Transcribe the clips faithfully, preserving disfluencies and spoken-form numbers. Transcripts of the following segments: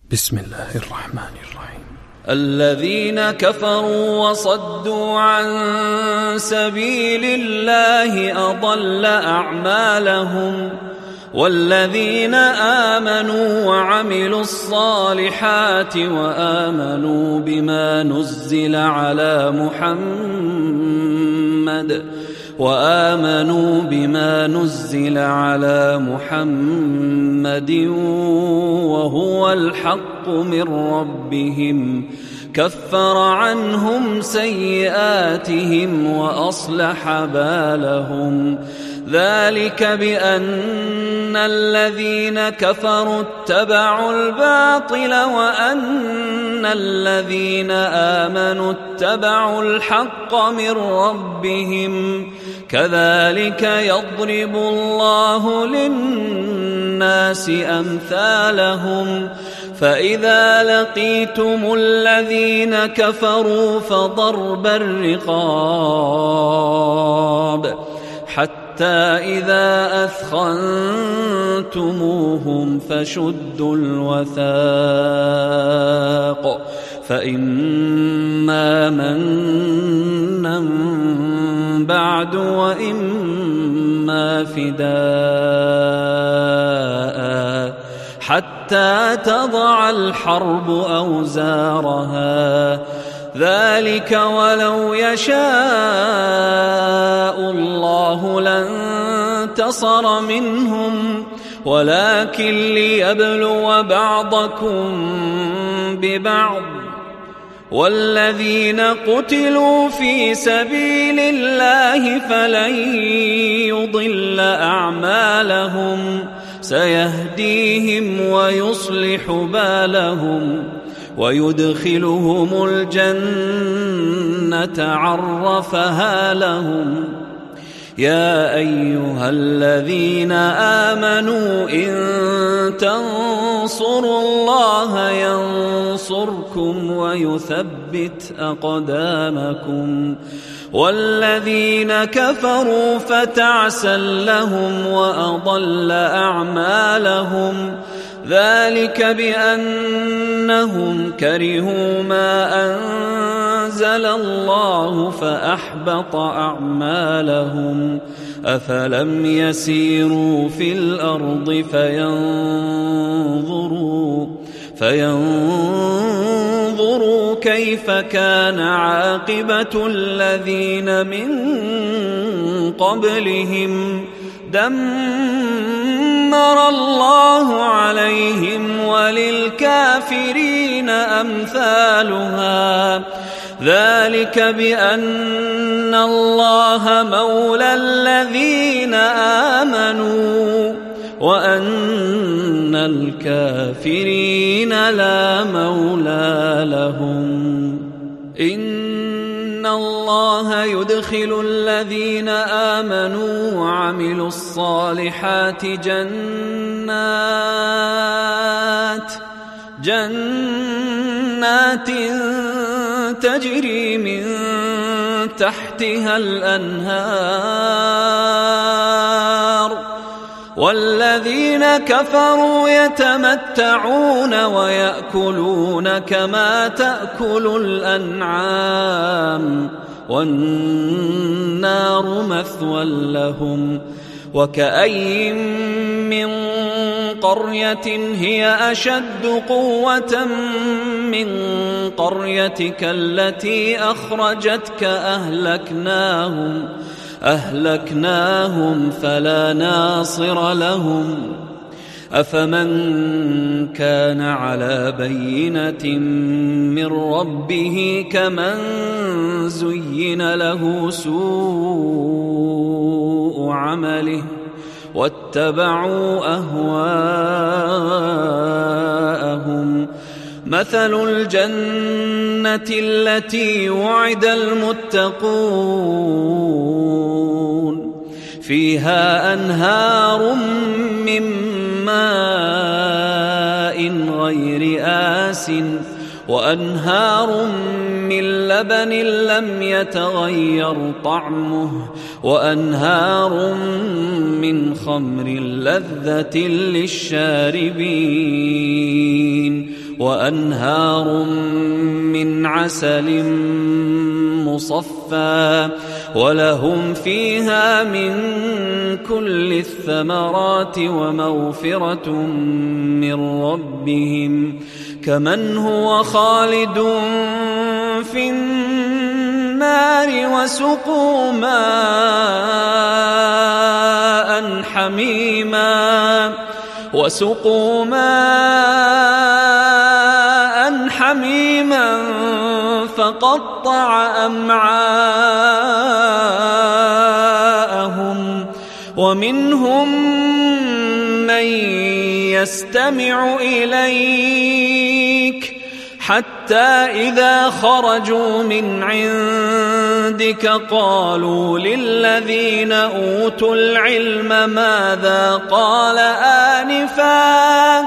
بسم الله الرحمن الرحيم. الذين كفروا وصدوا عن سبيل الله أضل أعمالهم، والذين آمنوا وعملوا الصالحات وآمنوا بما نزل على محمد وآمنوا بما نزل على محمد وهو الحق من ربهم كفر عنهم سيئاتهم وأصلح بالهم. ذلك بأن الذين كفروا اتبعوا الباطل وأن الذين آمنوا اتبعوا الحق من ربهم، كذلك يضرب الله للناس أمثالهم. فإذا لقيتم الذين كفروا فضرب الرقاب حتى إذا أثخنتموهم فشدوا الوثاق، فإما منا بعد وإما فداء حتى تضع الحرب أوزارها. ذلك ولو يشاء الله لانتصر منهم، ولكن ليبلو بعضكم ببعض. والذين قتلوا في سبيل الله فلن يضل أعمالهم، سيهديهم ويصلح بالهم ويدخلهم الجنة عرفها لهم. يا أيها الذين آمنوا إن تنصروا الله ينصركم ويثبت أقدامكم. والذين كفروا فتعسا لهم وأضل أعمالهم. ذلك بأنهم كرهوا ما أنزل الله فأحبط أعمالهم. أفلم يسيروا في الأرض فينظروا فينظروا كيف كان عاقبة الذين من قبلهم، دمر الله عليهم وللكافرين أمثالها. ذلك بأن الله مولى الذين آمنوا وأن الكافرين لا مولى لهم. إن الله يدخل الذين آمنوا وعملوا الصالحات جنات جنات تجري من تحتها الأنهار، والذين كفروا يتمتعون ويأكلون كما تأكل الأنعام، والنار مثوى لهم. وكأي من قرية هي أشد قوة من قريتك التي أخرجتك أهلكناهم أهلكناهم فلا ناصر لهم. أفمن كان على بينة من ربه كمن زين له سوء عمله واتبعوا أهواءهم. مثل الجنة التي وعد المتقون فيها أنهار من ماء غير آسٍ وأنهار من لبن لم يتغير طعمه وأنهار من خمر لذة للشاربين وأنهار من عسل مصفى ولهم فيها من كل الثمرات ومغفرة من ربهم كمن هو خالد في النار وسقوا ماء حميما وسقوا ماء حميما فقطع أمعاءهم ومنهم من يستمع إليك حتى إذا خرجوا من عندك قالوا للذين أوتوا العلم ماذا قال آنفا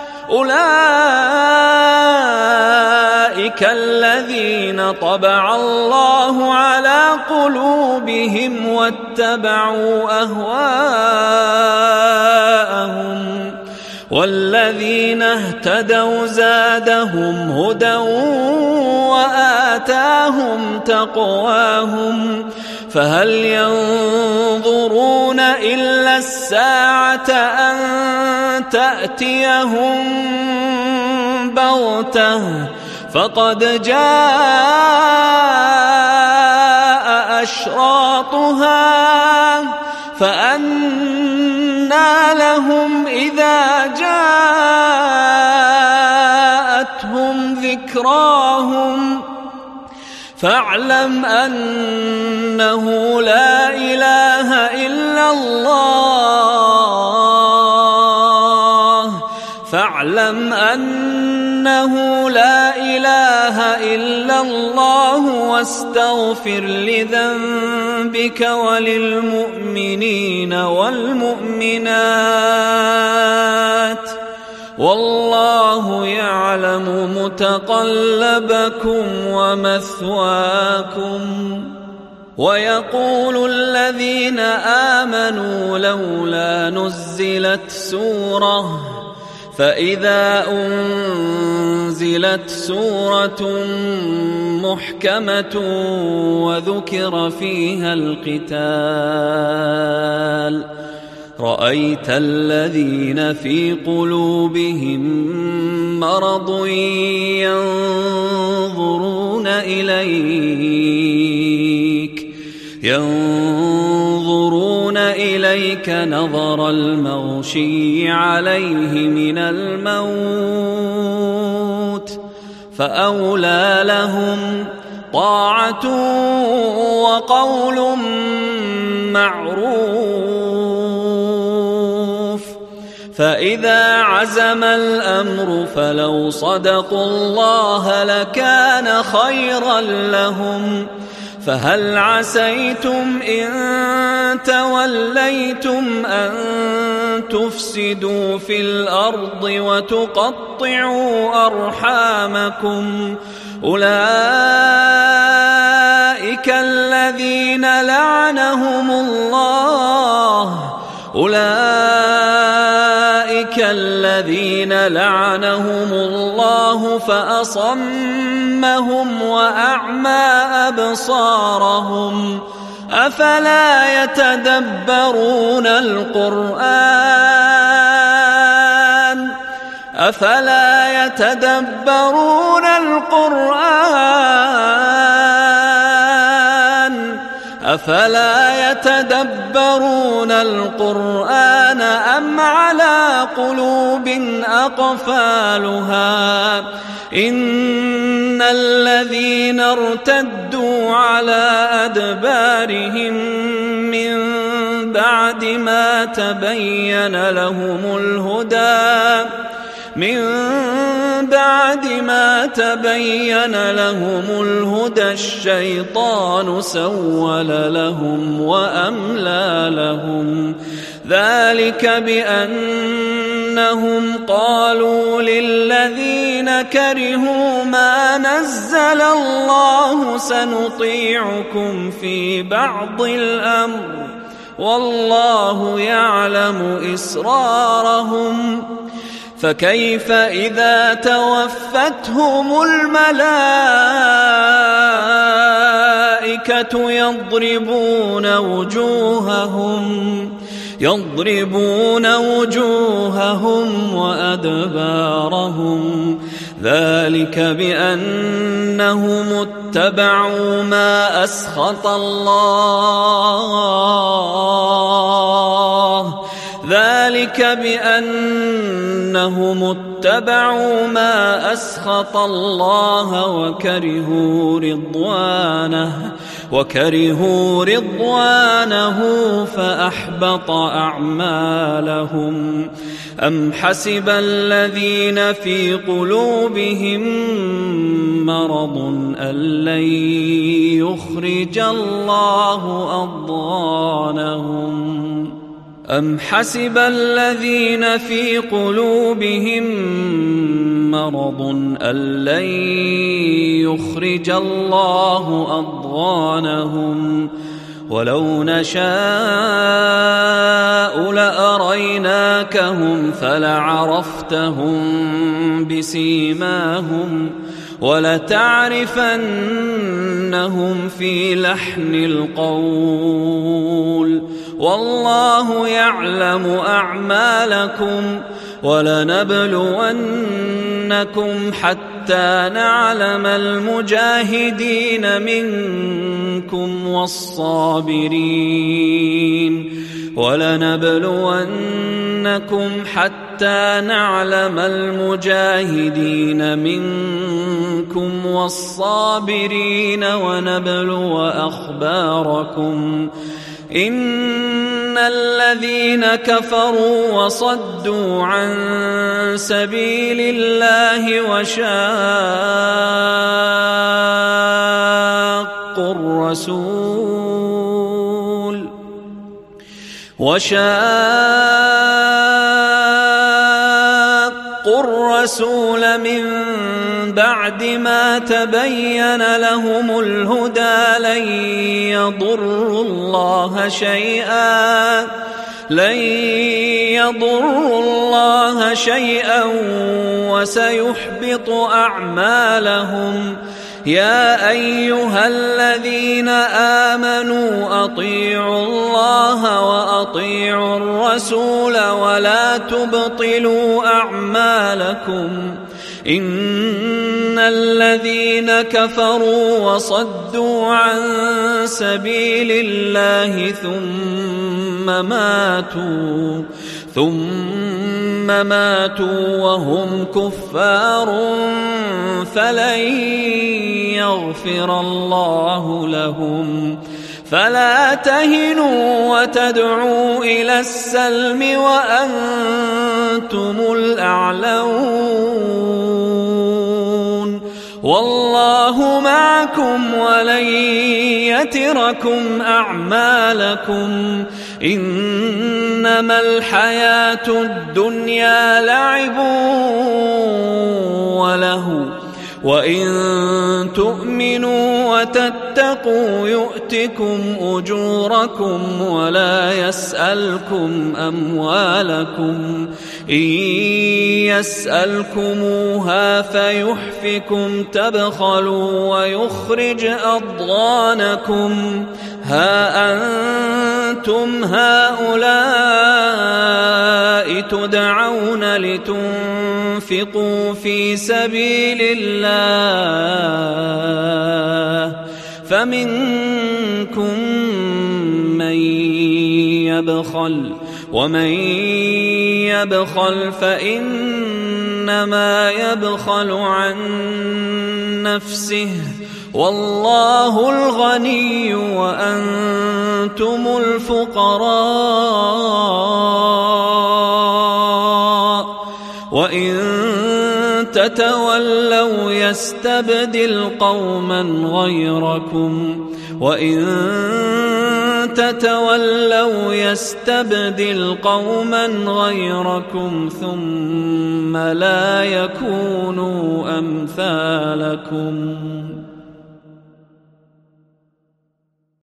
أولئك الذين طبع الله على قلوبهم واتبعوا أهواءهم والذين اهتدوا زادهم هدى وآتاهم تقواهم فهل ينظرون إلا الساعة أن تأتيهم بغتة فقد جاء أشراطها فأنى لهم إذا جاءتهم ذكراهم فاعلم أنه لا إله إلا الله فاعلم أنه لا إله إلا الله واستغفر لذنبك وللمؤمنين والمؤمنات والله يعلم متقلبكم ومثواكم ويقول الذين آمنوا لولا نزلت سورة فإذا أنزلت سورة محكمة وذكر فيها القتال رأيت الذين في قلوبهم مرض ينظرون إليك ينظرون إليك نظر المغشي عليه من الموت فأولى لهم طاعة وقول معروف فإذا عزم الأمر فلو صدقوا الله لكان خيرا لهم فهل عسيتم إن توليتم أن تفسدوا في الأرض وتقطعوا أرحامكم أولئك الذين لعنهم الله أولئك الذين لعنهم الله فأصمهم وأعمى أبصارهم أفلا يتدبرون القرآن أفلا يتدبرون القرآن أفلا يتدبرون القرآن أم على قلوب أقفالها إن الذين ارتدوا على أدبارهم من بعد ما تبين لهم الهدى من بعد ما تبين لهم الهدى الشيطان سول لهم وأملى لهم ذلك بأنهم قالوا للذين كرهوا ما نزل الله سنطيعكم في بعض الأمر والله يعلم إسرارهم فكيف إذا توفتهم الملائكة يضربون وجوههم يضربون وجوههم وأدبارهم ذلك بأنهم اتبعوا ما أسخط الله ذلك بأنهم اتبعوا ما أسخط الله وكرهوا رضوانه وكرهوا رضوانه فأحبط أعمالهم أم حسب الذين في قلوبهم مرض أن لن يخرج الله أضغانهم أم حسب الذين في قلوبهم مرض أن لن يخرج الله أضغانهم ولو نشاء لأريناكهم فلعرفتهم بسيماهم ولتعرفنهم في لحن القول والله يعلم أعمالكم ولنبلونكم حتى نعلم المجاهدين منكم والصابرين ولنبلونكم حتى نعلم المجاهدين منكم والصابرين ونبلو أخباركم إن الذين كفروا وصدوا عن سبيل الله وشاقوا الرسول وشاقوا الرسول من بعد ما تبين لهم الهدى لن يضروا الله شيئا لن يضروا الله شيئا وسيحبط أعمالهم يا أيها الذين آمنوا أطيعوا الله وأطيعوا الرسول ولا تبطلوا أعمالكم إن الذين كفروا وصدوا عن سبيل الله ثم ماتوا ثم ماتوا وهم كفار فلن يغفر الله لهم فلا تهنوا وتدعوا إلى السلم وأنتم الأعلون والله معكم ولن يتركم أعمالكم إنما الحياة الدنيا لعب وله وإن تؤمنوا وتتقوا يؤتكم أجوركم ولا يسألكم أموالكم إن يسألكموها فيحفكم تبخلوا ويخرج أضغانكم ها أنتم هؤلاء تدعون لتنفقوا في سبيل الله فمنكم من يبخل ومن يبخل فإنما يبخل عن نفسه والله الغني وأنتم الفقراء وإن تتولوا يستبدل قوما غيركم وإن تتولوا يستبدل قوما غيركم ثم لا يكونوا أمثالكم